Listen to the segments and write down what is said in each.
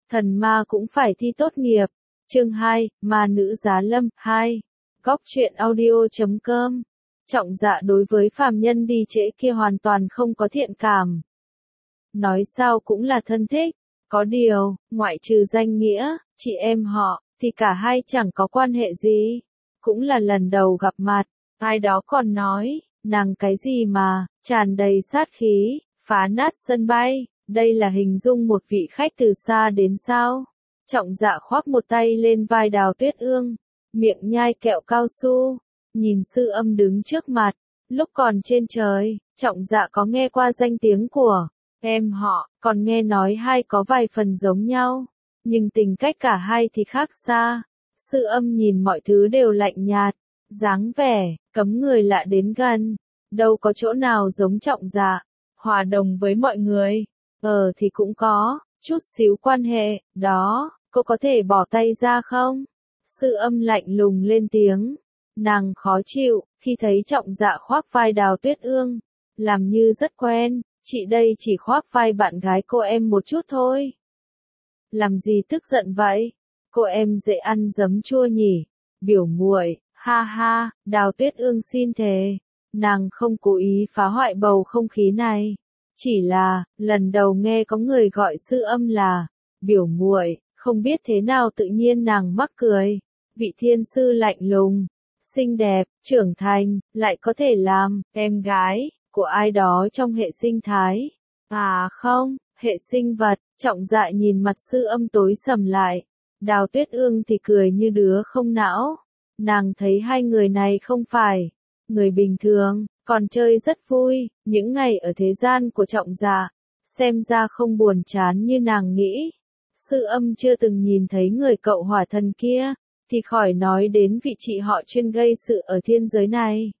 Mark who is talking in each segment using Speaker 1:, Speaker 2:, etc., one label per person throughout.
Speaker 1: Thần ma cũng phải thi tốt nghiệp. Chương 2, Ma nữ giá lâm 2. Góc truyện audio.com. Trọng Dạ đối với phàm nhân đi trễ kia hoàn toàn không có thiện cảm. Nói sao cũng là thân thích, có điều, ngoại trừ danh nghĩa, chị em họ, thì cả hai chẳng có quan hệ gì. Cũng là lần đầu gặp mặt, ai đó còn nói, nàng cái gì mà, tràn đầy sát khí, phá nát sân bay, đây là hình dung một vị khách từ xa đến sao. Trọng Dạ khoác một tay lên vai Đào Tuyết Ương, miệng nhai kẹo cao su, nhìn Sư Âm đứng trước mặt, lúc còn trên trời, Trọng Dạ có nghe qua danh tiếng của em họ, còn nghe nói hai có vài phần giống nhau, nhưng tình cách cả hai thì khác xa. Sư Âm nhìn mọi thứ đều lạnh nhạt, dáng vẻ, cấm người lạ đến gần, đâu có chỗ nào giống Trọng Dạ, hòa đồng với mọi người, thì cũng có, chút xíu quan hệ, đó, cô có thể bỏ tay ra không? Sư Âm lạnh lùng lên tiếng, nàng khó chịu, khi thấy Trọng Dạ khoác vai Đào Tuyết Ương, làm như rất quen, chị đây chỉ khoác vai bạn gái cô em một chút thôi. Làm gì tức giận vậy? Cô em dễ ăn giấm chua nhỉ? Biểu muội, ha ha, Đào Tuyết Ương xin thề, nàng không cố ý phá hoại bầu không khí này, chỉ là, lần đầu nghe có người gọi Sư Âm là biểu muội, không biết thế nào tự nhiên nàng mắc cười. Vị thiên sư lạnh lùng, xinh đẹp, trưởng thành, lại có thể làm em gái của ai đó trong hệ sinh thái. À không, hệ sinh vật. Trọng Dạ nhìn mặt Sư Âm tối sầm lại. Đào Tuyết Ương thì cười như đứa không não. Nàng thấy hai người này không phải người bình thường, còn chơi rất vui. Những ngày ở thế gian của Trọng Dạ, xem ra không buồn chán như nàng nghĩ. Sư Âm chưa từng nhìn thấy người cậu hỏa thần kia, thì khỏi nói đến vị chị họ chuyên gây sự ở thiên giới này.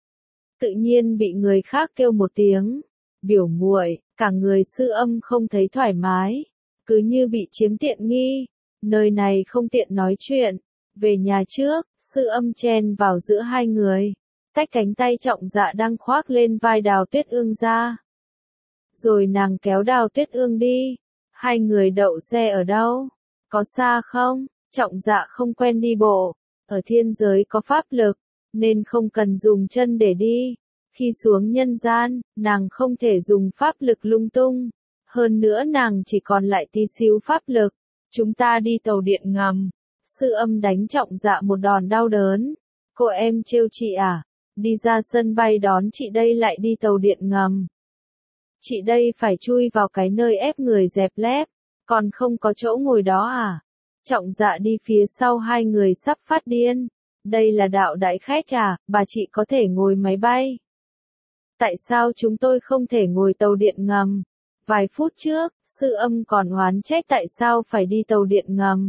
Speaker 1: Tự nhiên bị người khác kêu một tiếng biểu muội, cả người Sư Âm không thấy thoải mái, cứ như bị chiếm tiện nghi. Nơi này không tiện nói chuyện. Về nhà trước, Sư Âm chen vào giữa hai người, tách cánh tay Trọng Dạ đang khoác lên vai Đào Tuyết Ương ra. Rồi nàng kéo Đào Tuyết Ương đi. Hai người đậu xe ở đâu? Có xa không? Trọng Dạ không quen đi bộ. Ở thiên giới có pháp lực, nên không cần dùng chân để đi. Khi xuống nhân gian, nàng không thể dùng pháp lực lung tung. Hơn nữa nàng chỉ còn lại tí xíu pháp lực. Chúng ta đi tàu điện ngầm. Sư Âm đánh Trọng Dạ một đòn đau đớn. Cô em trêu chị à? Đi ra sân bay đón chị đây lại đi tàu điện ngầm. Chị đây phải chui vào cái nơi ép người dẹp lép, còn không có chỗ ngồi đó à? Trọng Dạ đi phía sau hai người sắp phát điên. Đây là đạo đại khách à, bà chị có thể ngồi máy bay. Tại sao chúng tôi không thể ngồi tàu điện ngầm? Vài phút trước, Sư Âm còn oán trách tại sao phải đi tàu điện ngầm.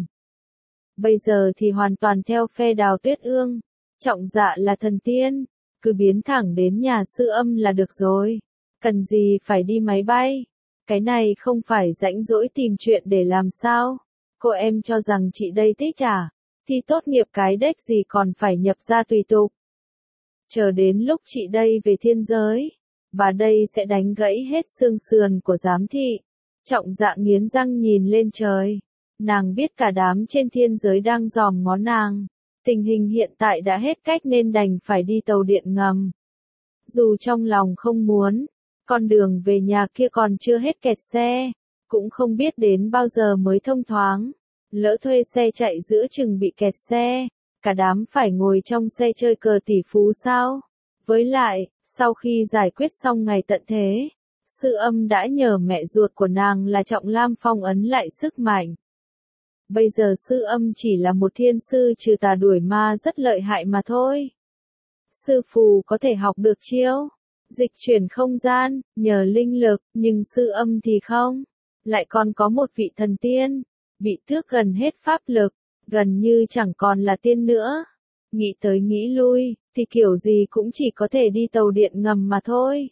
Speaker 1: Bây giờ thì hoàn toàn theo phe Đào Tuyết Ương. Trọng Dạ là thần tiên, cứ biến thẳng đến nhà Sư Âm là được rồi. Cần gì phải đi máy bay? Cái này không phải rãnh rỗi tìm chuyện để làm sao? Cô em cho rằng chị đây thích à? Thi tốt nghiệp cái đếch gì còn phải nhập ra tùy tục. Chờ đến lúc chị đây về thiên giới, bà đây sẽ đánh gãy hết xương sườn của giám thị. Trọng Dạ nghiến răng nhìn lên trời. Nàng biết cả đám trên thiên giới đang dòm ngó nàng. Tình hình hiện tại đã hết cách nên đành phải đi tàu điện ngầm. Dù trong lòng không muốn, con đường về nhà kia còn chưa hết kẹt xe, cũng không biết đến bao giờ mới thông thoáng. Lỡ thuê xe chạy giữa chừng bị kẹt xe, cả đám phải ngồi trong xe chơi cờ tỷ phú sao? Với lại, sau khi giải quyết xong ngày tận thế, Sư Âm đã nhờ mẹ ruột của nàng là Trọng Lam phong ấn lại sức mạnh. Bây giờ Sư Âm chỉ là một thiên sư trừ tà đuổi ma rất lợi hại mà thôi. Sư phù có thể học được chiêu dịch chuyển không gian, nhờ linh lực, nhưng Sư Âm thì không. Lại còn có một vị thần tiên, bị tước gần hết pháp lực, gần như chẳng còn là tiên nữa. Nghĩ tới nghĩ lui, thì kiểu gì cũng chỉ có thể đi tàu điện ngầm mà thôi.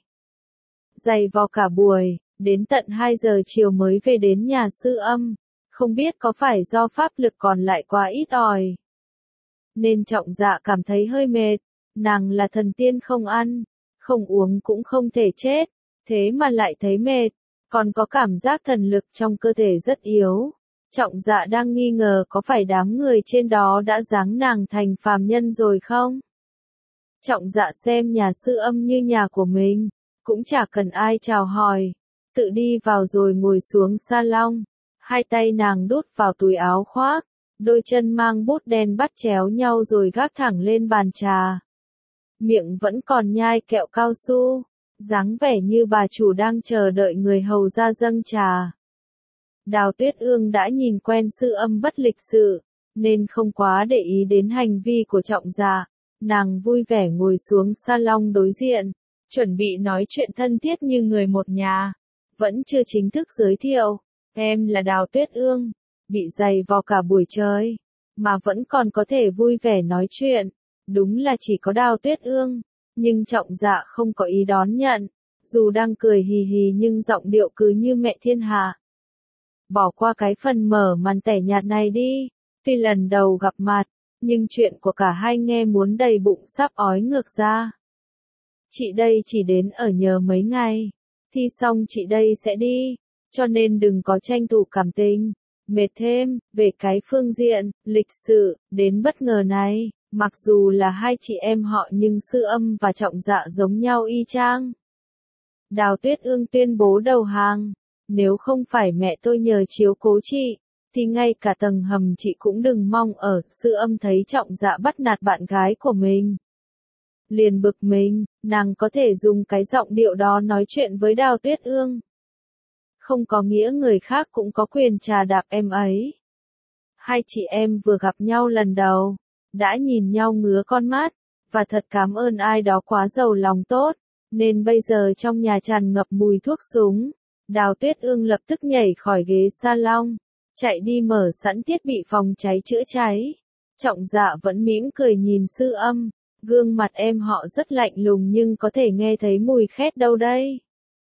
Speaker 1: Dày vò cả buổi, đến tận 2 giờ chiều mới về đến nhà Sư Âm. Không biết có phải do pháp lực còn lại quá ít ỏi, nên Trọng Dạ cảm thấy hơi mệt. Nàng là thần tiên không ăn, không uống cũng không thể chết, thế mà lại thấy mệt, còn có cảm giác thần lực trong cơ thể rất yếu. Trọng Dạ đang nghi ngờ có phải đám người trên đó đã giáng nàng thành phàm nhân rồi không? Trọng Dạ xem nhà sư âm như nhà của mình, cũng chả cần ai chào hỏi, tự đi vào rồi ngồi xuống salon, hai tay nàng đút vào túi áo khoác, đôi chân mang bút đen bắt chéo nhau rồi gác thẳng lên bàn trà. Miệng vẫn còn nhai kẹo cao su, dáng vẻ như bà chủ đang chờ đợi người hầu ra dâng trà. Đào Tuyết Ương đã nhìn quen sư âm bất lịch sự, nên không quá để ý đến hành vi của Trọng Dạ. Nàng vui vẻ ngồi xuống salon đối diện, chuẩn bị nói chuyện thân thiết như người một nhà. Vẫn chưa chính thức giới thiệu, em là Đào Tuyết Ương, bị giày vò cả buổi trời, mà vẫn còn có thể vui vẻ nói chuyện. Đúng là chỉ có Đào Tuyết Ương, nhưng Trọng Dạ không có ý đón nhận, dù đang cười hì hì nhưng giọng điệu cứ như mẹ thiên hạ. Bỏ qua cái phần mở màn tẻ nhạt này đi, tuy lần đầu gặp mặt, nhưng chuyện của cả hai nghe muốn đầy bụng sắp ói ngược ra. Chị đây chỉ đến ở nhờ mấy ngày, thi xong chị đây sẽ đi, cho nên đừng có tranh thủ cảm tình, mệt thêm, về cái phương diện, lịch sự, đến bất ngờ này, mặc dù là hai chị em họ nhưng sư âm và Trọng Dạ giống nhau y chang. Đào Tuyết Ương tuyên bố đầu hàng, nếu không phải mẹ tôi nhờ chiếu cố chị, thì ngay cả tầng hầm chị cũng đừng mong ở. Sư âm thấy Trọng Dạ bắt nạt bạn gái của mình, liền bực mình, nàng có thể dùng cái giọng điệu đó nói chuyện với Đào Tuyết Ương. Không có nghĩa người khác cũng có quyền trà đạp em ấy. Hai chị em vừa gặp nhau lần đầu, đã nhìn nhau ngứa con mắt, và thật cảm ơn ai đó quá giàu lòng tốt, nên bây giờ trong nhà tràn ngập mùi thuốc súng. Đào Tuyết Ương lập tức nhảy khỏi ghế salon, chạy đi mở sẵn thiết bị phòng cháy chữa cháy. Trọng Dạ vẫn mỉm cười nhìn sư âm, gương mặt em họ rất lạnh lùng nhưng có thể nghe thấy mùi khét đâu đây.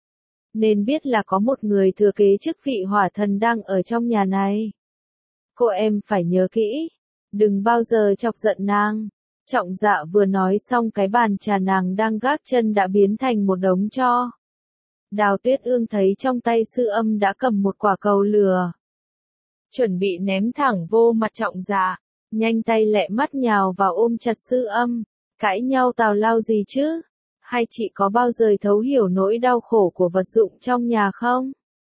Speaker 1: Nên biết là có một người thừa kế chức vị hỏa thần đang ở trong nhà này. Cô em phải nhớ kỹ, đừng bao giờ chọc giận nàng. Trọng Dạ vừa nói xong cái bàn trà nàng đang gác chân đã biến thành một đống tro. Đào Tuyết Ương thấy trong tay sư âm đã cầm một quả cầu lửa, chuẩn bị ném thẳng vô mặt Trọng Dạ, nhanh tay lẹ mắt nhào vào ôm chặt sư âm, cãi nhau tào lao gì chứ? Hai chị có bao giờ thấu hiểu nỗi đau khổ của vật dụng trong nhà không?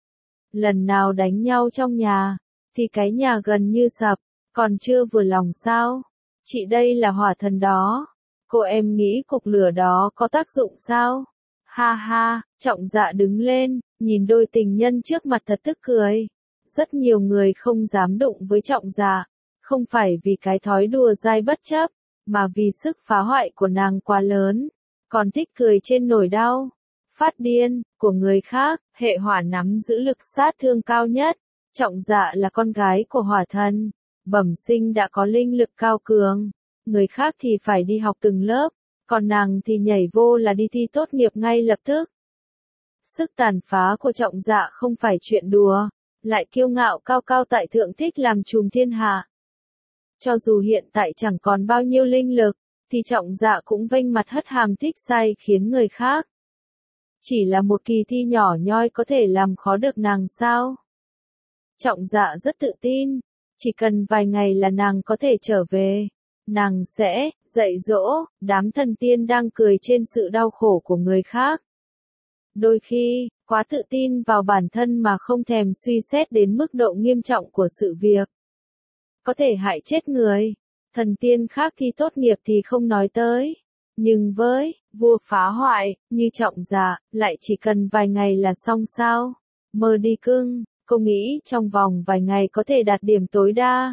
Speaker 1: Lần nào đánh nhau trong nhà, thì cái nhà gần như sập, còn chưa vừa lòng sao? Chị đây là hỏa thần đó, cô em nghĩ cục lửa đó có tác dụng sao? Ha ha, Trọng Dạ đứng lên, nhìn đôi tình nhân trước mặt thật tức cười. Rất nhiều người không dám đụng với Trọng Dạ, không phải vì cái thói đùa dai bất chấp, mà vì sức phá hoại của nàng quá lớn, còn thích cười trên nỗi đau, phát điên, của người khác. Hệ hỏa nắm giữ lực sát thương cao nhất. Trọng Dạ là con gái của hỏa thần, bẩm sinh đã có linh lực cao cường, người khác thì phải đi học từng lớp, còn nàng thì nhảy vô là đi thi tốt nghiệp ngay lập tức. Sức tàn phá của Trọng Dạ không phải chuyện đùa, lại kiêu ngạo cao cao tại thượng thích làm trùm thiên hạ. Cho dù hiện tại chẳng còn bao nhiêu linh lực, thì Trọng Dạ cũng vênh mặt hất hàm thích sai khiến người khác. Chỉ là một kỳ thi nhỏ nhoi có thể làm khó được nàng sao? Trọng Dạ rất tự tin, chỉ cần vài ngày là nàng có thể trở về. Nàng sẽ dạy dỗ đám thần tiên đang cười trên sự đau khổ của người khác. Đôi khi, quá tự tin vào bản thân mà không thèm suy xét đến mức độ nghiêm trọng của sự việc, có thể hại chết người. Thần tiên khác thi tốt nghiệp thì không nói tới, nhưng với vua phá hoại như Trọng Dạ, lại chỉ cần vài ngày là xong sao? Mơ đi cưng, cô nghĩ trong vòng vài ngày có thể đạt điểm tối đa.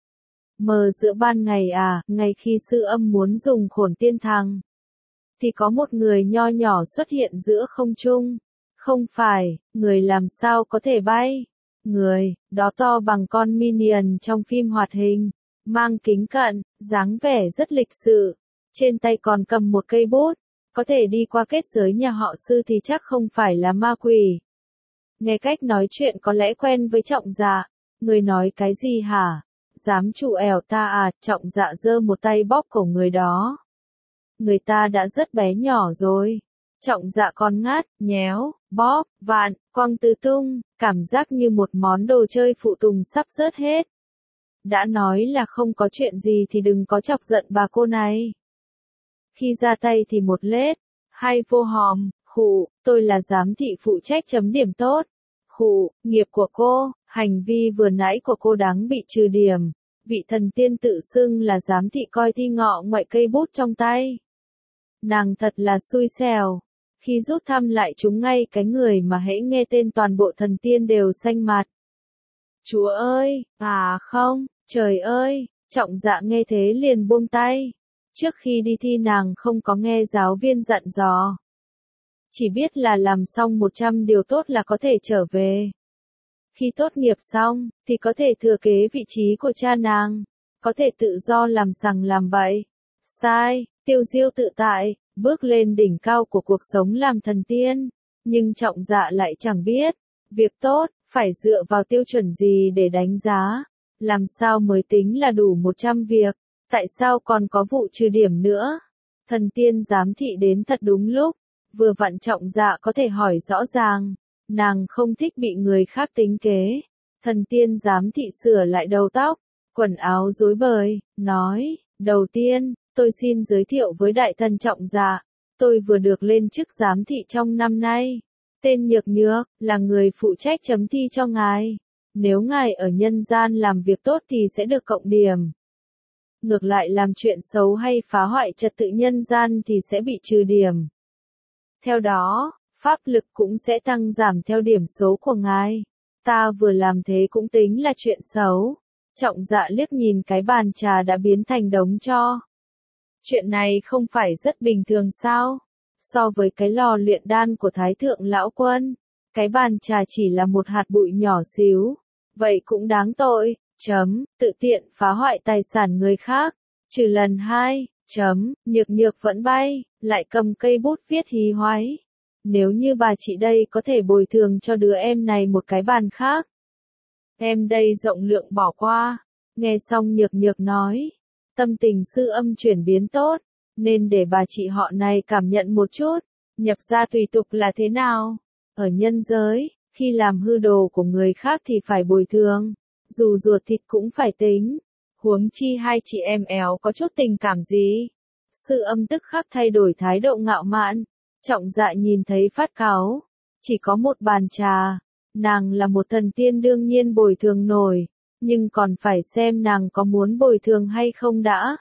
Speaker 1: Mơ giữa ban ngày à? Ngay khi sư âm muốn dùng khổn tiên thằng, thì có một người nho nhỏ xuất hiện giữa không trung. Không phải, người làm sao có thể bay? Người đó to bằng con Minion trong phim hoạt hình, mang kính cận, dáng vẻ rất lịch sự, trên tay còn cầm một cây bút, có thể đi qua kết giới nhà họ sư thì chắc không phải là ma quỷ. Nghe cách nói chuyện có lẽ quen với Trọng Dạ. Người nói cái gì hả? Dám trụ ẻo ta à? Trọng Dạ giơ một tay bóp cổ người đó. Người ta đã rất bé nhỏ rồi. Trọng Dạ còn ngát, nhéo, bóp, vạn, quăng tứ tung, cảm giác như một món đồ chơi phụ tùng sắp rớt hết. Đã nói là không có chuyện gì thì đừng có chọc giận bà cô này. Khi ra tay thì một lết, hai vô hòm, khụ, tôi là giám thị phụ trách chấm điểm tốt. Khụ, nghiệp của cô, hành vi vừa nãy của cô đáng bị trừ điểm. Vị thần tiên tự xưng là giám thị coi thi ngọ ngoại cây bút trong tay. Nàng thật là xui xẻo. Khi rút thăm lại trúng ngay cái người mà hễ nghe tên toàn bộ thần tiên đều xanh mặt. Chúa ơi, à không, trời ơi, Trọng Dạ nghe thế liền buông tay. Trước khi đi thi nàng không có nghe giáo viên dặn dò. Chỉ biết là làm xong 100 điều tốt là có thể trở về. Khi tốt nghiệp xong, thì có thể thừa kế vị trí của cha nàng. Có thể tự do làm sằng làm bậy. Sai, tiêu diêu tự tại, bước lên đỉnh cao của cuộc sống làm thần tiên. Nhưng Trọng Dạ lại chẳng biết, việc tốt, phải dựa vào tiêu chuẩn gì để đánh giá. Làm sao mới tính là đủ 100 việc, tại sao còn có vụ trừ điểm nữa. Thần tiên giám thị đến thật đúng lúc, vừa vặn Trọng Dạ có thể hỏi rõ ràng. Nàng không thích bị người khác tính kế. Thần tiên giám thị sửa lại đầu tóc, quần áo rối bời, nói, đầu tiên, tôi xin giới thiệu với đại thần Trọng Dạ. Tôi vừa được lên chức giám thị trong năm nay. Tên Nhược Nhược, là người phụ trách chấm thi cho ngài. Nếu ngài ở nhân gian làm việc tốt thì sẽ được cộng điểm. Ngược lại làm chuyện xấu hay phá hoại trật tự nhân gian thì sẽ bị trừ điểm. Theo đó, pháp lực cũng sẽ tăng giảm theo điểm số của ngài. Ta vừa làm thế cũng tính là chuyện xấu. Trọng Dạ liếc nhìn cái bàn trà đã biến thành đống tro. Chuyện này không phải rất bình thường sao? So với cái lò luyện đan của Thái Thượng Lão Quân, cái bàn trà chỉ là một hạt bụi nhỏ xíu. Vậy cũng đáng tội, tự tiện phá hoại tài sản người khác. Trừ lần 2, Nhược Nhược vẫn bay, lại cầm cây bút viết hí hoáy. Nếu như bà chị đây có thể bồi thường cho đứa em này một cái bàn khác. Em đây rộng lượng bỏ qua. Nghe xong Nhược Nhược nói, tâm tình Sư Âm chuyển biến tốt, nên để bà chị họ này cảm nhận một chút, nhập gia tùy tục là thế nào. Ở nhân giới, khi làm hư đồ của người khác thì phải bồi thường, dù ruột thịt cũng phải tính. Huống chi hai chị em éo có chút tình cảm gì. Sư Âm tức khắc thay đổi thái độ ngạo mạn. Trọng Dạ nhìn thấy phát cáu. Chỉ có một bàn trà. Nàng là một thần tiên đương nhiên bồi thường nổi. Nhưng còn phải xem nàng có muốn bồi thường hay không đã.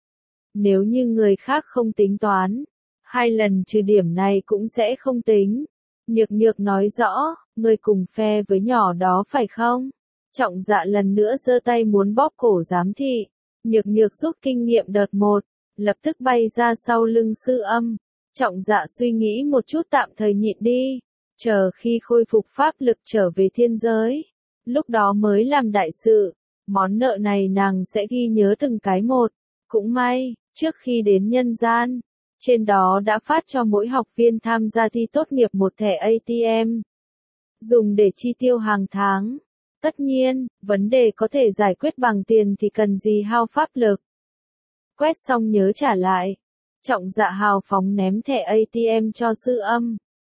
Speaker 1: Nếu như người khác không tính toán, 2 lần trừ điểm này cũng sẽ không tính. Nhược Nhược nói rõ, ngươi cùng phe với nhỏ đó phải không? Trọng Dạ lần nữa giơ tay muốn bóp cổ giám thị. Nhược Nhược rút kinh nghiệm đợt 1, lập tức bay ra sau lưng Sư Âm. Trọng Dạ suy nghĩ một chút tạm thời nhịn đi, chờ khi khôi phục pháp lực trở về thiên giới, lúc đó mới làm đại sự. Món nợ này nàng sẽ ghi nhớ từng cái một. Cũng may, trước khi đến nhân gian, trên đó đã phát cho mỗi học viên tham gia thi tốt nghiệp một thẻ ATM, dùng để chi tiêu hàng tháng. Tất nhiên, vấn đề có thể giải quyết bằng tiền thì cần gì hao pháp lực. Quét xong nhớ trả lại. Trọng Dạ hào phóng ném thẻ ATM cho Sư Âm.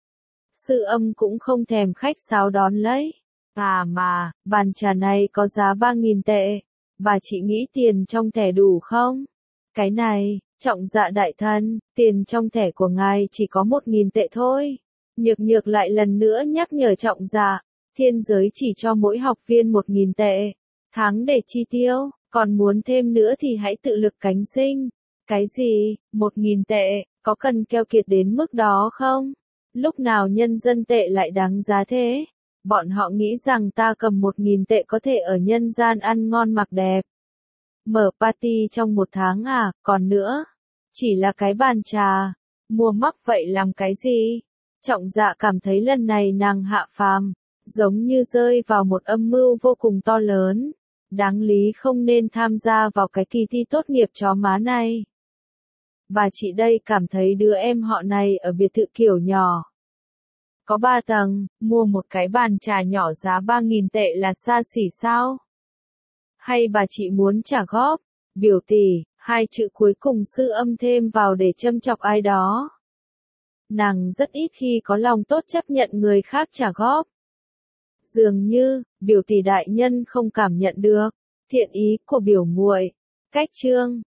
Speaker 1: Sư Âm cũng không thèm khách sáo đón lấy. À mà, bàn trà này có giá 3.000 tệ. Bà chị nghĩ tiền trong thẻ đủ không? Cái này, Trọng Dạ đại thần, tiền trong thẻ của ngài chỉ có 1.000 tệ thôi. Nhược Nhược lại lần nữa nhắc nhở Trọng Dạ, thiên giới chỉ cho mỗi học viên 1.000 tệ. Tháng để chi tiêu, còn muốn thêm nữa thì hãy tự lực cánh sinh. Cái gì, 1.000 tệ, có cần keo kiệt đến mức đó không? Lúc nào nhân dân tệ lại đáng giá thế? Bọn họ nghĩ rằng ta cầm 1.000 tệ có thể ở nhân gian ăn ngon mặc đẹp. Mở party trong 1 tháng à, còn nữa. Chỉ là cái bàn trà. Mua mắc vậy làm cái gì? Trọng Dạ cảm thấy lần này nàng hạ phàm, giống như rơi vào một âm mưu vô cùng to lớn. Đáng lý không nên tham gia vào cái kỳ thi tốt nghiệp chó má này. Bà chị đây cảm thấy đứa em họ này ở biệt thự kiểu nhỏ. Có 3 tầng, mua một cái bàn trà nhỏ giá 3.000 tệ là xa xỉ sao? Hay bà chị muốn trả góp? Biểu tỷ, 2 chữ cuối cùng Sư Âm thêm vào để châm chọc ai đó. nàng rất ít khi có lòng tốt chấp nhận người khác trả góp. Dường như, biểu tỷ đại nhân không cảm nhận được thiện ý của biểu muội. Cách chương